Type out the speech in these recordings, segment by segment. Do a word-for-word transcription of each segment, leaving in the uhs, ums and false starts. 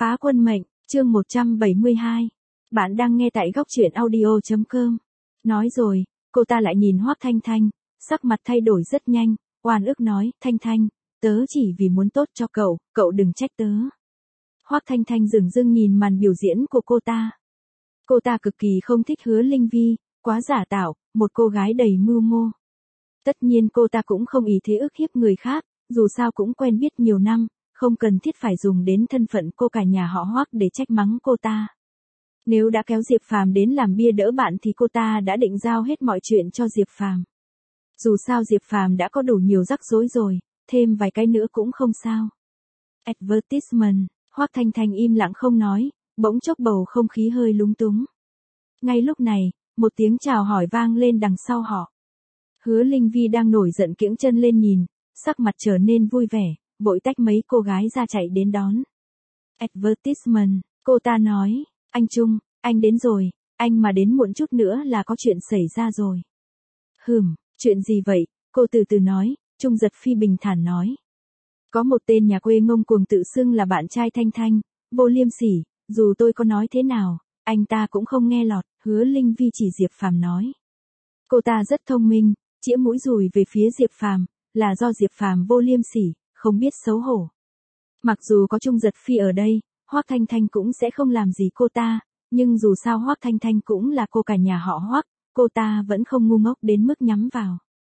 Phá quân mệnh, chương một trăm bảy mươi hai. Bạn đang nghe tại góc truyện audio chấm com. Nói rồi, cô ta lại nhìn Hoắc Thanh Thanh, sắc mặt thay đổi rất nhanh, oan ức nói, Thanh Thanh, tớ chỉ vì muốn tốt cho cậu, cậu đừng trách tớ. Hoắc Thanh Thanh dửng dưng nhìn màn biểu diễn của cô ta. Cô ta cực kỳ không thích Hứa Linh Vi, quá giả tạo, một cô gái đầy mưu mô. Tất nhiên cô ta cũng không ý thế ức hiếp người khác, dù sao cũng quen biết nhiều năm, không cần thiết phải dùng đến thân phận cô cả nhà họ Hoắc để trách mắng cô ta. Nếu đã kéo Diệp Phàm đến làm bia đỡ bạn thì cô ta đã định giao hết mọi chuyện cho Diệp Phàm. Dù sao Diệp Phàm đã có đủ nhiều rắc rối rồi, thêm vài cái nữa cũng không sao. Advertisement, Hoắc Thanh Thanh im lặng không nói, bỗng chốc bầu không khí hơi lúng túng. Ngay lúc này, một tiếng chào hỏi vang lên đằng sau họ. Hứa Linh Vi đang nổi giận kiễng chân lên nhìn, sắc mặt trở nên vui vẻ, vội tách mấy cô gái ra chạy đến đón. Advertisement, cô ta nói, anh Trung, anh đến rồi, anh mà đến muộn chút nữa là có chuyện xảy ra rồi. Hừm, chuyện gì vậy, cô từ từ nói, Trung Giật Phi bình thản nói. Có một tên nhà quê ngông cuồng tự xưng là bạn trai Thanh Thanh, vô liêm sỉ, dù tôi có nói thế nào, anh ta cũng không nghe lọt, Hứa Linh Vi chỉ Diệp Phàm nói. Cô ta rất thông minh, chĩa mũi dùi về phía Diệp Phàm, là do Diệp Phàm vô liêm sỉ, không biết xấu hổ. Mặc dù có Trung Giật Phi ở đây, Hoắc Thanh Thanh cũng sẽ không làm gì cô ta, nhưng dù sao Hoắc Thanh Thanh cũng là cô cả nhà họ Hoắc, cô ta vẫn không ngu ngốc đến mức nhắm vào.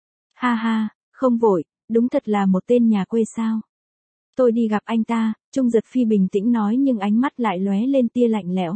Ha ha, không vội, đúng thật là một tên nhà quê sao. Tôi đi gặp anh ta, Trung Giật Phi bình tĩnh nói nhưng ánh mắt lại lóe lên tia lạnh lẽo.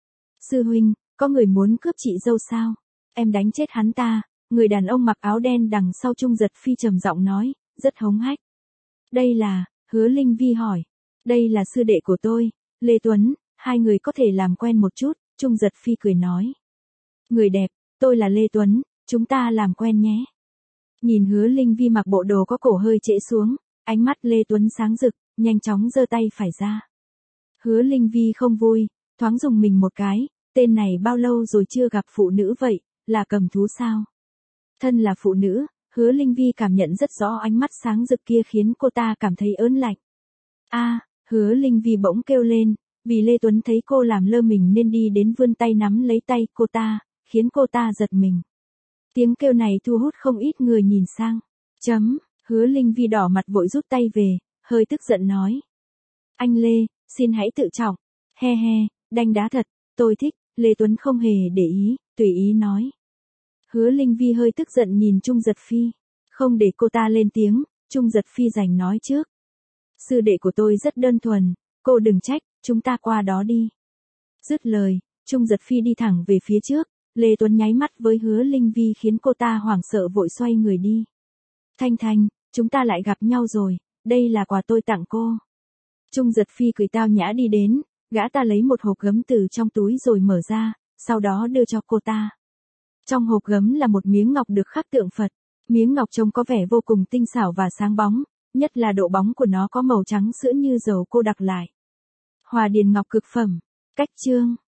Sư huynh, có người muốn cướp chị dâu sao? Em đánh chết hắn ta. Người đàn ông mặc áo đen đằng sau Trung Giật Phi trầm giọng nói, rất hống hách. Đây là, Hứa Linh Vi hỏi. Đây là sư đệ của tôi, Lê Tuấn, hai người có thể làm quen một chút, Trung Giật Phi cười nói. Người đẹp, tôi là Lê Tuấn, chúng ta làm quen nhé. Nhìn Hứa Linh Vi mặc bộ đồ có cổ hơi trễ xuống, ánh mắt Lê Tuấn sáng rực, nhanh chóng giơ tay phải ra. Hứa Linh Vi không vui, thoáng dùng mình một cái, tên này bao lâu rồi chưa gặp phụ nữ vậy, là cầm thú sao? Thân là phụ nữ, Hứa Linh Vi cảm nhận rất rõ ánh mắt sáng rực kia khiến cô ta cảm thấy ớn lạnh. A, Hứa Linh Vi bỗng kêu lên, vì Lê Tuấn thấy cô làm lơ mình nên đi đến vươn tay nắm lấy tay cô ta, khiến cô ta giật mình. Tiếng kêu này thu hút không ít người nhìn sang. Chấm, Hứa Linh Vi đỏ mặt vội rút tay về, hơi tức giận nói. Anh Lê, xin hãy tự trọng. He he, đanh đá thật, tôi thích, Lê Tuấn không hề để ý, tùy ý nói. Hứa Linh Vi hơi tức giận nhìn Trung Giật Phi. Không để cô ta lên tiếng, Trung Giật Phi giành nói trước. Sư đệ của tôi rất đơn thuần, cô đừng trách, chúng ta qua đó đi. Dứt lời, Trung Giật Phi đi thẳng về phía trước, Lê Tuấn nháy mắt với Hứa Linh Vi khiến cô ta hoảng sợ vội xoay người đi. Thanh Thanh, chúng ta lại gặp nhau rồi, đây là quà tôi tặng cô. Trung Giật Phi cười tao nhã đi đến, gã ta lấy một hộp gấm từ trong túi rồi mở ra, sau đó đưa cho cô ta. Trong hộp gấm là một miếng ngọc được khắc tượng Phật, miếng ngọc trông có vẻ vô cùng tinh xảo và sáng bóng, nhất là độ bóng của nó có màu trắng sữa như dầu cô đặc lại. Hòa điền ngọc cực phẩm, cách chương.